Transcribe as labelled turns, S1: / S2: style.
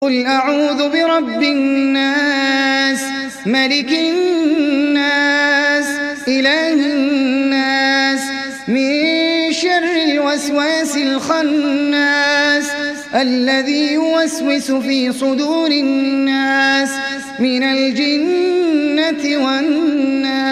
S1: قل أعوذ برب الناس ملك الناس إله الناس من شر الوسواس الخناس الذي يوسوس في صدور الناس من الجنة والناس.